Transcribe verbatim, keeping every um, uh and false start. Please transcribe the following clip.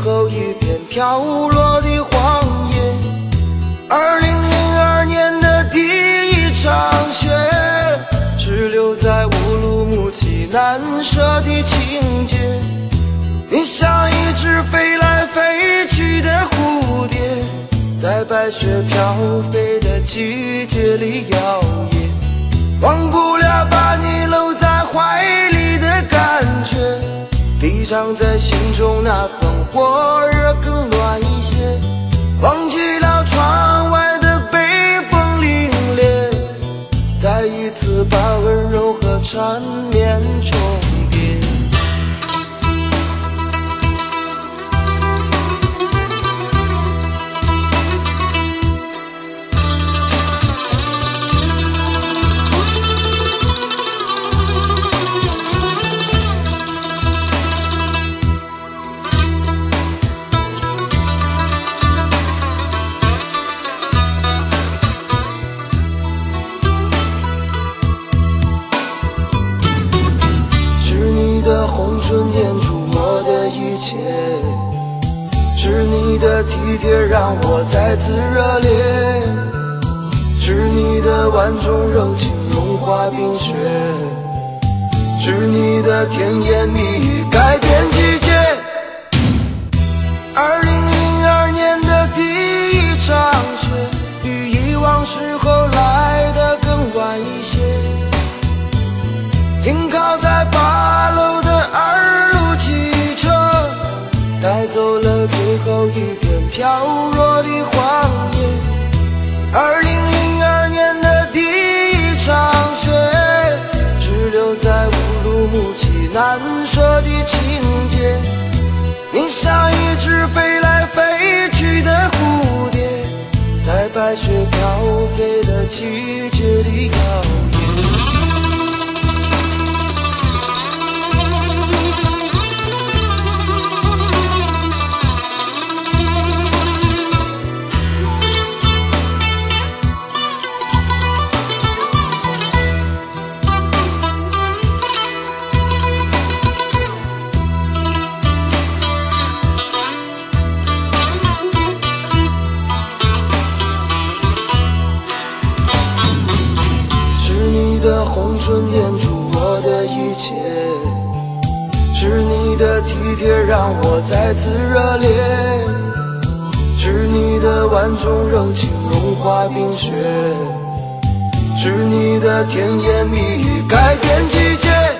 后一片飘落的黄叶。二零零二年的第一场雪，只留在乌鲁木齐难舍的情节。你像一只飞来飞去的蝴蝶，在白雪飘飞的季节里摇曳，忘不了把你搂在怀里的感觉，比藏在心中那份火热更暖一些。忘记了窗外的北风凛冽，再一次把温柔和缠绵重叠。红唇念出我的一切，是你的体贴让我再次热烈，是你的万种柔情融化冰雪，是你的甜言蜜语改变季节。二零零二年的第一场雪，比以往时候来得更晚一些，停靠在八楼的二路汽车，带走了最后一片飘落的黄叶。二零零二年的第一场雪，只留在乌鲁木齐难舍的情节。你像一只飞来飞去的蝴蝶，在白雪飘飞的季节里摇曳。红唇念出我的一切，是你的体贴让我再次热烈，是你的万种柔情融化冰雪，是你的甜言蜜语改变季节。